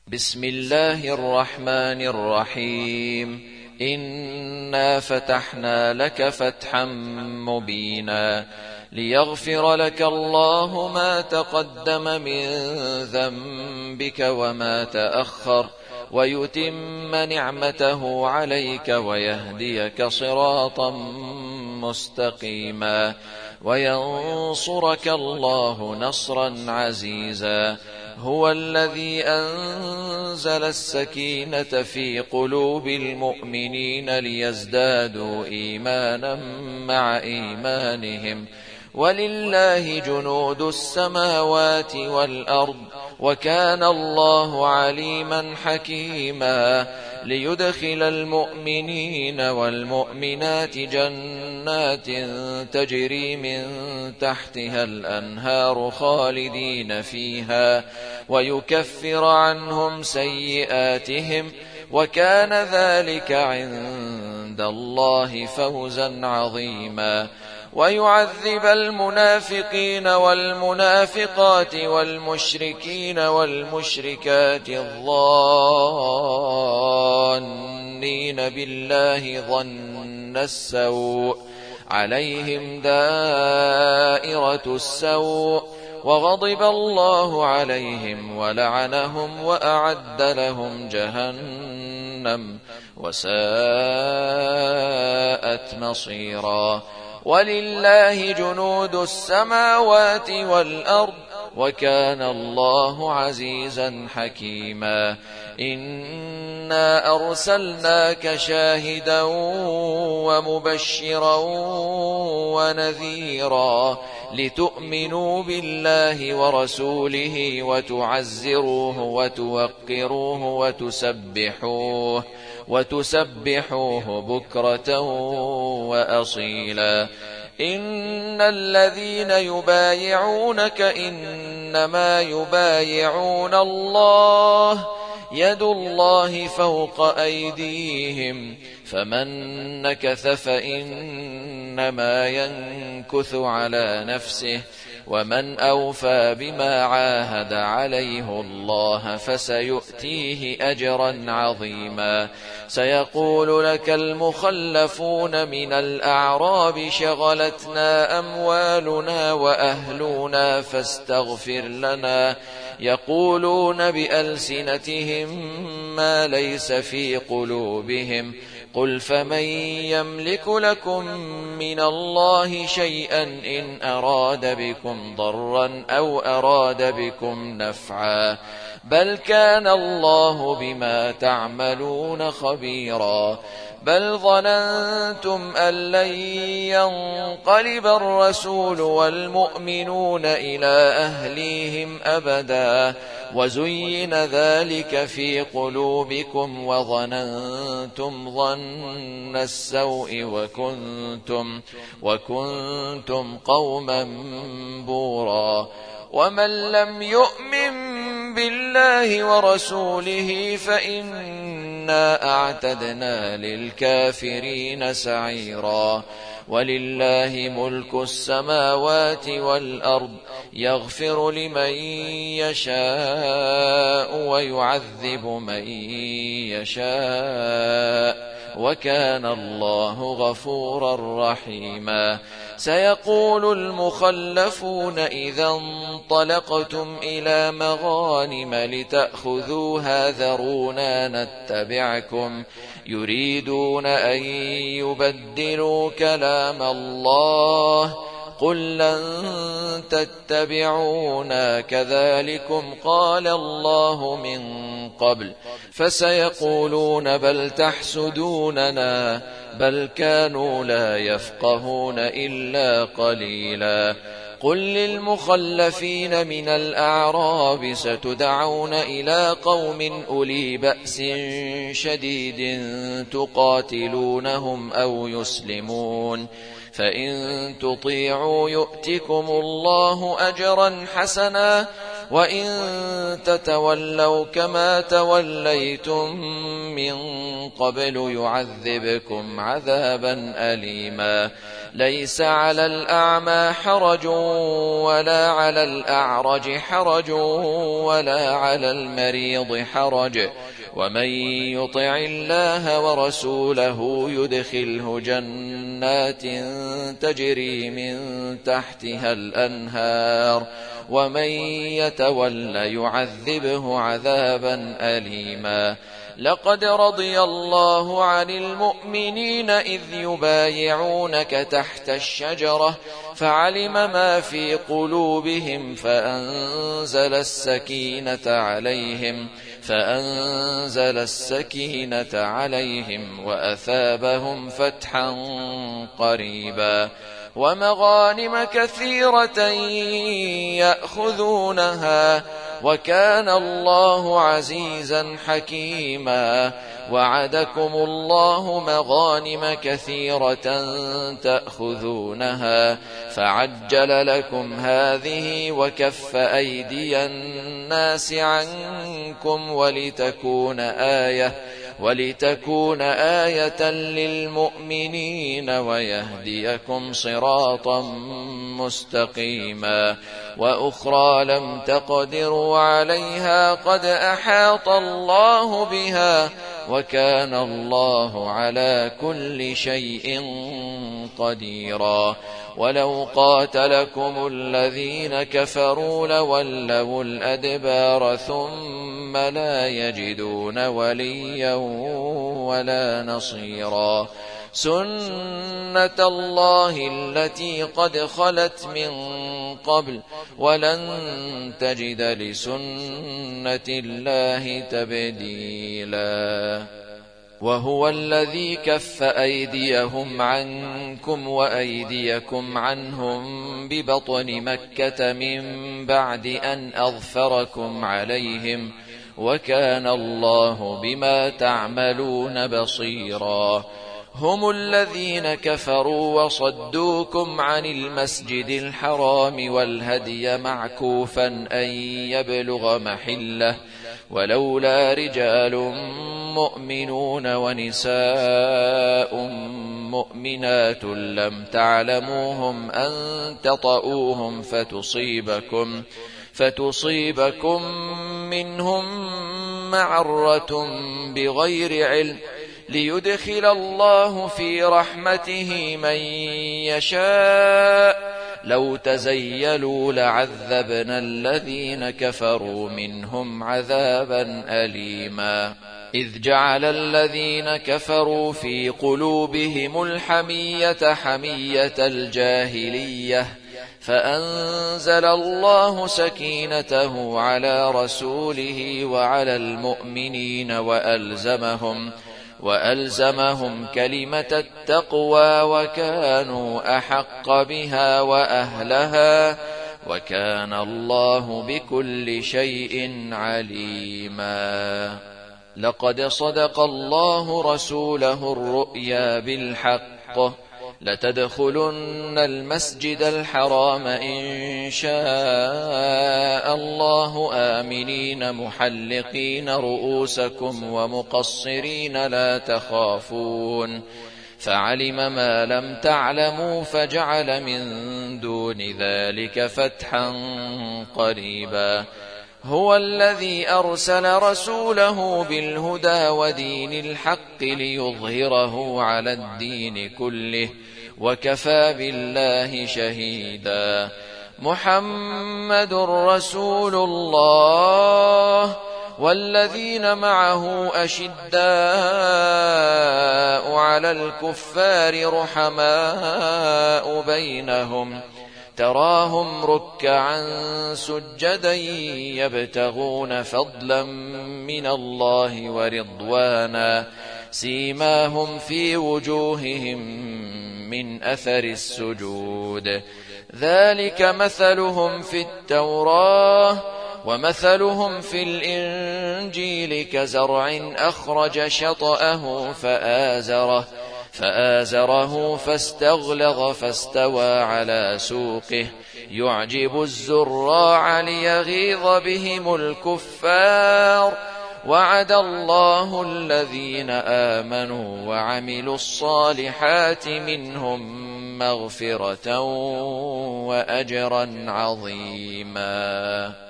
بسم الله الرحمن الرحيم. إنا فتحنا لك فتحا مبينا ليغفر لك الله ما تقدم من ذنبك وما تأخر ويتم نعمته عليك ويهديك صراطا مستقيما وينصرك الله نصرا عزيزا. هو الذي أنزل السكينة في قلوب المؤمنين ليزدادوا إيمانا مع إيمانهم ولله جنود السماوات والأرض وكان الله عليما حكيما. ليدخل المؤمنين والمؤمنات جنات تجري من تحتها الأنهار خالدين فيها ويكفر عنهم سيئاتهم وكان ذلك عند الله فوزا عظيما. ويعذب المنافقين والمنافقات والمشركين والمشركات الظانين بالله ظن السوء عليهم دائرة السوء وغضب الله عليهم ولعنهم وأعد لهم جهنم وساءت مصيرا. ولله جنود السماوات والأرض وكان الله عزيزا حكيما. إنا أرسلناك شاهدا ومبشرا ونذيرا لتؤمنوا بالله ورسوله وتعزروه وتوقروه وتسبحوه بكرة وأصيلا. إن الذين يبايعونك إنما يبايعون الله يد الله فوق أيديهم فمن نكث فإنما ينكث على نفسه ومن أوفى بما عاهد عليه الله فسيؤتيه أجرا عظيما. سيقول لك المخلفون من الأعراب شغلتنا أموالنا وأهلنا فاستغفر لنا يقولون بألسنتهم ما ليس في قلوبهم قل فمن يملك لكم من الله شيئا إن أراد بكم ضرا أو أراد بكم نفعا بل كان الله بما تعملون خبيرا. بل ظننتم أن لن ينقلب الرسول والمؤمنون إلى أهليهم أبدا وزين ذلك في قلوبكم وظننتم ظن السوء وكنتم قوما بورا. ومن لم يؤمن بالله ورسوله فإنا أعتدنا للكافرين سعيرا. ولله ملك السماوات والأرض يغفر لمن يشاء ويعذب من يشاء وكان الله غفورا رحيما. سيقول المخلفون إذا انطلقتم إلى مغانم لتأخذوها ذرونا نتبعكم يريدون أن يبدلوا كلام الله قل لن تتبعونا كذلكم قال الله من قبل فسيقولون بل تحسدوننا بل كانوا لا يفقهون إلا قليلا. قل للمخلفين من الأعراب ستدعون إلى قوم أولي بأس شديد تقاتلونهم أو يسلمون فإن تطيعوا يؤتكم الله أجرا حسنا وإن تتولوا كما توليتم من قبل يعذبكم عذابا أليما ليس على الأعمى حرج ولا على الأعرج حرج ولا على المريض حرج ومن يطع الله ورسوله يدخله جنات تجري من تحتها الأنهار ومن يتول يعذبه عذابا أليما لقد رضي الله عن المؤمنين إذ يبايعونك تحت الشجرة فعلم ما في قلوبهم فأنزل السكينة عليهم وأثابهم فتحا قريبا ومغانم كثيرة يأخذونها وكان الله عزيزا حكيما وعدكم الله مغانم كثيرة تأخذونها فعجل لكم هذه وكف أيدي الناس عنكم ولتكون آية للمؤمنين ويهديكم صراطا مستقيما وأخرى لم تقدروا عليها قد أحاط الله بها وكان الله على كل شيء قديرا ولو قاتلكم الذين كفروا لولوا الأدبار ثم لا يجدون وليا ولا نصيرا سنة الله التي قد خلت من قبل ولن تجد لسنة الله تبديلا وهو الذي كف أيديهم عنكم وأيديكم عنهم ببطن مكة من بعد أن أظفركم عليهم وكان الله بما تعملون بصيرا هم الذين كفروا وصدوكم عن المسجد الحرام والهدي معكوفا أن يبلغ محله ولولا رجال مؤمنون ونساء مؤمنات لم تعلموهم أن تطؤوهم فتصيبكم منهم معرة بغير علم ليدخل الله في رحمته من يشاء لو تزيلوا لعذبنا الذين كفروا منهم عذابا أليما إذ جعل الذين كفروا في قلوبهم الحمية حمية الجاهلية فأنزل الله سكينته على رسوله وعلى المؤمنين وألزمهم كلمة التقوى وكانوا أحق بها وأهلها وكان الله بكل شيء عليما لقد صدق الله رسوله الرؤيا بالحق لتدخلن المسجد الحرام إن شاء الله آمنين محلقين رؤوسكم ومقصرين لا تخافون فعلم ما لم تعلموا فجعل من دون ذلك فتحا قريبا هو الذي أرسل رسوله بالهدى ودين الحق ليظهره على الدين كله وكفى بالله شهيدا محمد رسول الله والذين معه أشداء على الكفار رحماء بينهم تراهم ركعا سجدا يبتغون فضلا من الله ورضوانا سيماهم في وجوههم من أثر السجود ذلك مثلهم في التوراة ومثلهم في الإنجيل كزرع أخرج شطأه فآزره فاستغلظ فاستوى على سوقه يعجب الزراع ليغيظ بهم الكفار وعد الله الذين آمنوا وعملوا الصالحات منهم مغفرة وأجرا عظيما.